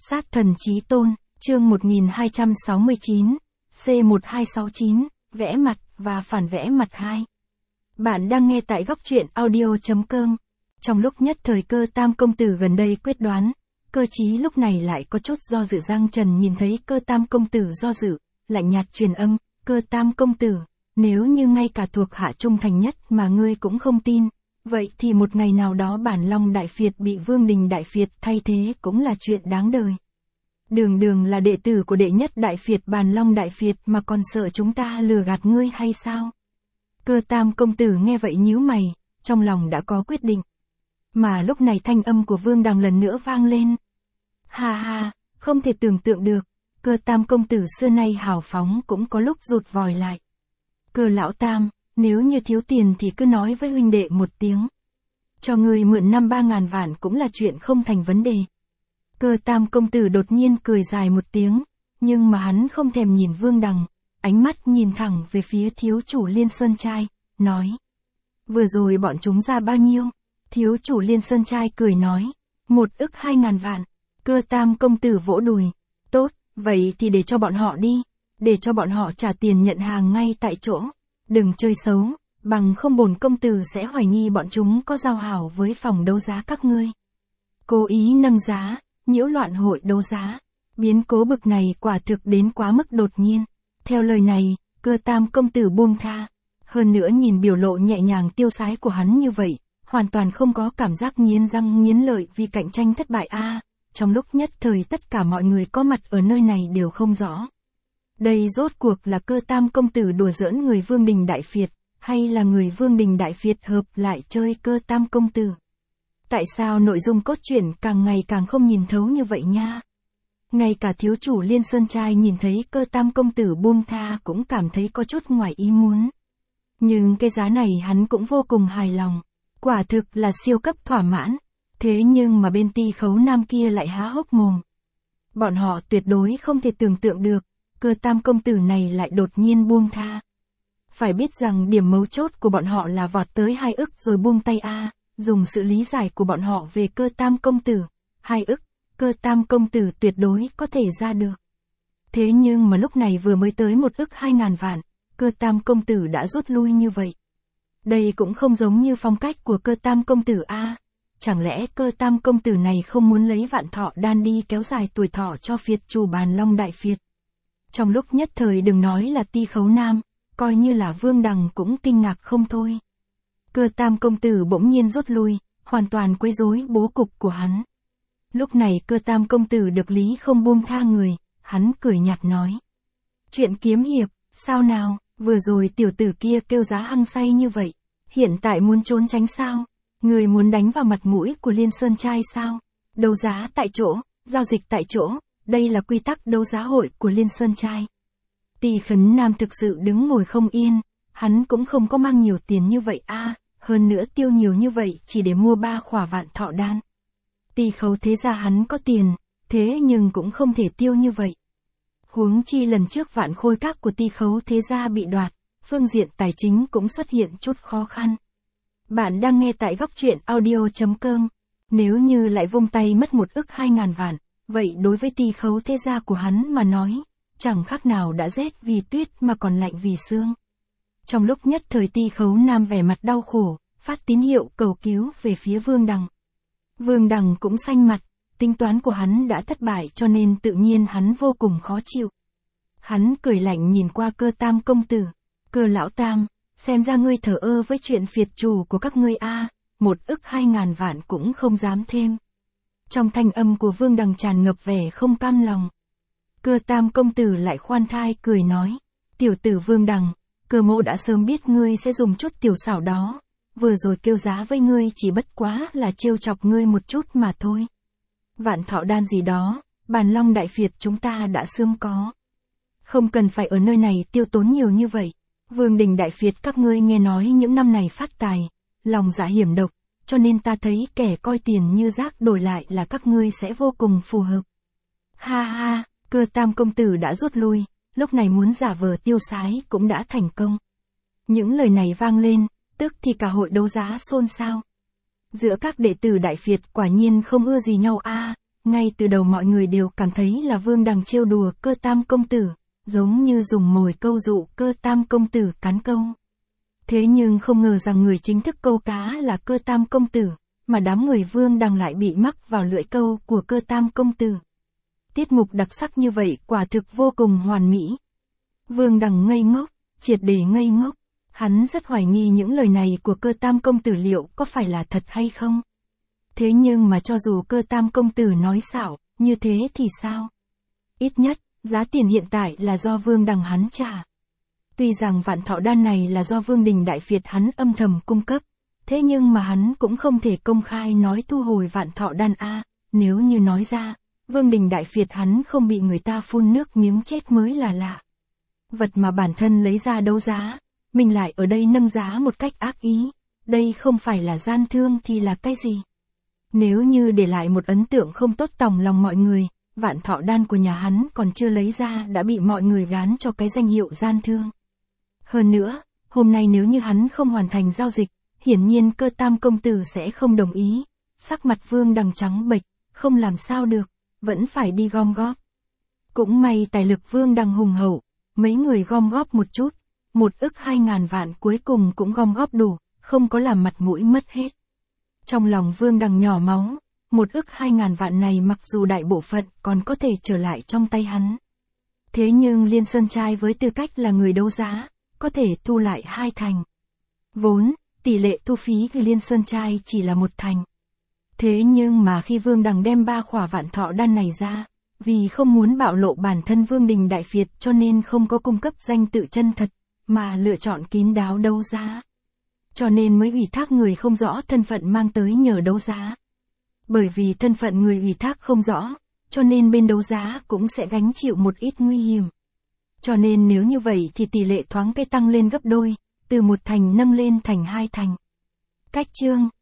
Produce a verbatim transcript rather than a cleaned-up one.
Sát thần chí tôn, chương một nghìn hai trăm sáu mươi chín, C một hai sáu chín, vẽ mặt và phản vẽ mặt hai. Bạn đang nghe tại góc truyện audio chấm com. Trong lúc nhất thời Cơ Tam công tử gần đây quyết đoán, Cơ Chí lúc này lại có chút do dự. Giang Trần nhìn thấy Cơ Tam công tử do dự, lạnh nhạt truyền âm, Cơ Tam công tử, nếu như ngay cả thuộc hạ trung thành nhất mà ngươi cũng không tin, vậy thì một ngày nào đó Bản Long Đại Phiệt bị Vương Đình Đại Phiệt thay thế cũng là chuyện đáng đời. Đường đường là đệ tử của đệ nhất Đại Phiệt Bản Long Đại Phiệt mà còn sợ chúng ta lừa gạt ngươi hay sao? Cơ Tam công tử nghe vậy nhíu mày, trong lòng đã có quyết định. Mà lúc này thanh âm của Vương Đằng lần nữa vang lên. Ha ha, không thể tưởng tượng được, Cơ Tam công tử xưa nay hào phóng cũng có lúc rụt vòi lại. Cơ lão Tam, nếu như thiếu tiền thì cứ nói với huynh đệ một tiếng. Cho người mượn năm ba ngàn vạn cũng là chuyện không thành vấn đề. Cơ Tam công tử đột nhiên cười dài một tiếng, nhưng mà hắn không thèm nhìn Vương Đằng, ánh mắt nhìn thẳng về phía thiếu chủ Liên Sơn Trai, nói. Vừa rồi bọn chúng ra bao nhiêu? Thiếu chủ Liên Sơn Trai cười nói, một ức hai ngàn vạn. Cơ Tam công tử vỗ đùi, tốt, vậy thì để cho bọn họ đi, để cho bọn họ trả tiền nhận hàng ngay tại chỗ. Đừng chơi xấu, bằng không bổn công tử sẽ hoài nghi bọn chúng có giao hảo với phòng đấu giá các ngươi. Cố ý nâng giá, nhiễu loạn hội đấu giá. Biến cố bực này quả thực đến quá mức đột nhiên. Theo lời này, Cơ Tam công tử buông tha. Hơn nữa nhìn biểu lộ nhẹ nhàng tiêu sái của hắn như vậy, hoàn toàn không có cảm giác nghiến răng nghiến lợi vì cạnh tranh thất bại a. Trong lúc nhất thời tất cả mọi người có mặt ở nơi này đều không rõ. Đây rốt cuộc là Cơ Tam công tử đùa giỡn người Vương Đình Đại Phiệt, hay là người Vương Đình Đại Phiệt hợp lại chơi Cơ Tam công tử? Tại sao nội dung cốt truyện càng ngày càng không nhìn thấu như vậy nha? Ngay cả thiếu chủ Liên Sơn Trai nhìn thấy Cơ Tam công tử buông tha cũng cảm thấy có chút ngoài ý muốn. Nhưng cái giá này hắn cũng vô cùng hài lòng. Quả thực là siêu cấp thỏa mãn. Thế nhưng mà bên Ti Khấu Nam kia lại há hốc mồm. Bọn họ tuyệt đối không thể tưởng tượng được, Cơ Tam công tử này lại đột nhiên buông tha. Phải biết rằng điểm mấu chốt của bọn họ là vọt tới hai ức rồi buông tay a. Dùng sự lý giải của bọn họ về Cơ Tam công tử, hai ức, Cơ Tam công tử tuyệt đối có thể ra được. Thế nhưng mà lúc này vừa mới tới một ức hai ngàn vạn, Cơ Tam công tử đã rút lui như vậy. Đây cũng không giống như phong cách của Cơ Tam công tử a. Chẳng lẽ Cơ Tam công tử này không muốn lấy vạn thọ đan đi kéo dài tuổi thọ cho phiệt chủ Bản Long Đại Phiệt? Trong lúc nhất thời đừng nói là Ti Khấu Nam, coi như là Vương Đằng cũng kinh ngạc không thôi. Cơ Tam công tử bỗng nhiên rút lui, hoàn toàn quấy rối bố cục của hắn. Lúc này Cơ Tam công tử được lý không buông tha người, hắn cười nhạt nói. Chuyện kiếm hiệp, sao nào, vừa rồi tiểu tử kia kêu giá hăng say như vậy, hiện tại muốn trốn tránh sao? Người muốn đánh vào mặt mũi của Liên Sơn Trai sao? Đấu giá tại chỗ, giao dịch tại chỗ, đây là quy tắc đấu giá hội của Liên Sơn Trai. Ti Khấn Nam thực sự đứng ngồi không yên, hắn cũng không có mang nhiều tiền như vậy a, hơn nữa tiêu nhiều như vậy chỉ để mua ba khỏa vạn thọ đan. Ti Khấu thế ra hắn có tiền, thế nhưng cũng không thể tiêu như vậy. Huống chi lần trước vạn khôi các của Ti Khấu thế gia bị đoạt, phương diện tài chính cũng xuất hiện chút khó khăn. Bạn đang nghe tại góc truyện audio chấm com. Nếu như lại vung tay mất một ức hai ngàn vạn, vậy đối với Ti Khấu thế gia của hắn mà nói, chẳng khác nào đã rét vì tuyết mà còn lạnh vì sương. Trong lúc nhất thời Ti Khấu Nam vẻ mặt đau khổ, phát tín hiệu cầu cứu về phía Vương Đằng. Vương Đằng cũng xanh mặt, tính toán của hắn đã thất bại cho nên tự nhiên hắn vô cùng khó chịu. Hắn cười lạnh nhìn qua Cơ Tam công tử, Cơ lão Tam, xem ra ngươi thờ ơ với chuyện phiệt chủ của các ngươi a, một ức hai ngàn vạn cũng không dám thêm. Trong thanh âm của Vương Đằng tràn ngập vẻ không cam lòng. Cơ Tam công tử lại khoan thai cười nói, tiểu tử Vương Đằng, Cơ mộ đã sớm biết ngươi sẽ dùng chút tiểu xảo đó, vừa rồi kêu giá với ngươi chỉ bất quá là trêu chọc ngươi một chút mà thôi. Vạn thọ đan gì đó, Bản Long Đại Phiệt chúng ta đã sớm có. Không cần phải ở nơi này tiêu tốn nhiều như vậy. Vương Đình Đại Phiệt các ngươi nghe nói những năm này phát tài, lòng dạ hiểm độc, cho nên ta thấy kẻ coi tiền như rác đổi lại là các ngươi sẽ vô cùng phù hợp. Ha ha, Cơ Tam công tử đã rút lui, lúc này muốn giả vờ tiêu sái cũng đã thành công. Những lời này vang lên, tức thì cả hội đấu giá xôn xao. Giữa các đệ tử Đại Phiệt quả nhiên không ưa gì nhau a, ngay từ đầu mọi người đều cảm thấy là Vương Đằng trêu đùa Cơ Tam công tử, giống như dùng mồi câu dụ Cơ Tam công tử cán câu. Thế nhưng không ngờ rằng người chính thức câu cá là Cơ Tam công tử, mà đám người Vương Đằng lại bị mắc vào lưỡi câu của Cơ Tam công tử. Tiết mục đặc sắc như vậy quả thực vô cùng hoàn mỹ. Vương Đằng ngây ngốc, triệt để ngây ngốc, hắn rất hoài nghi những lời này của Cơ Tam công tử liệu có phải là thật hay không. Thế nhưng mà cho dù Cơ Tam công tử nói xạo, như thế thì sao? Ít nhất, giá tiền hiện tại là do Vương Đằng hắn trả. Tuy rằng vạn thọ đan này là do Vương Đình Đại Việt hắn âm thầm cung cấp, thế nhưng mà hắn cũng không thể công khai nói thu hồi vạn thọ đan a, nếu như nói ra, Vương Đình Đại Việt hắn không bị người ta phun nước miếng chết mới là lạ. Vật mà bản thân lấy ra đấu giá, mình lại ở đây nâng giá một cách ác ý, đây không phải là gian thương thì là cái gì? Nếu như để lại một ấn tượng không tốt tòng lòng mọi người, vạn thọ đan của nhà hắn còn chưa lấy ra đã bị mọi người gán cho cái danh hiệu gian thương. Hơn nữa, hôm nay nếu như hắn không hoàn thành giao dịch, hiển nhiên Cơ Tam công tử sẽ không đồng ý. Sắc mặt Vương Đằng trắng bệch, không làm sao được, vẫn phải đi gom góp. Cũng may tài lực Vương Đằng hùng hậu, mấy người gom góp một chút, một ức hai ngàn vạn cuối cùng cũng gom góp đủ, không có làm mặt mũi mất hết. Trong lòng Vương Đằng nhỏ máu, một ức hai ngàn vạn này mặc dù đại bộ phận còn có thể trở lại trong tay hắn. Thế nhưng Liên Sơn Trai với tư cách là người đấu giá, có thể thu lại hai thành. Vốn, tỷ lệ thu phí của Liên Sơn Trai chỉ là một thành. Thế nhưng mà khi Vương Đằng đem ba khỏa vạn thọ đan này ra, vì không muốn bạo lộ bản thân Vương Đình Đại Việt cho nên không có cung cấp danh tự chân thật, mà lựa chọn kín đáo đấu giá. Cho nên mới ủy thác người không rõ thân phận mang tới nhờ đấu giá. Bởi vì thân phận người ủy thác không rõ, cho nên bên đấu giá cũng sẽ gánh chịu một ít nguy hiểm. Cho nên nếu như vậy thì tỷ lệ thoáng cái tăng lên gấp đôi, từ một thành nâng lên thành hai thành. Cách chương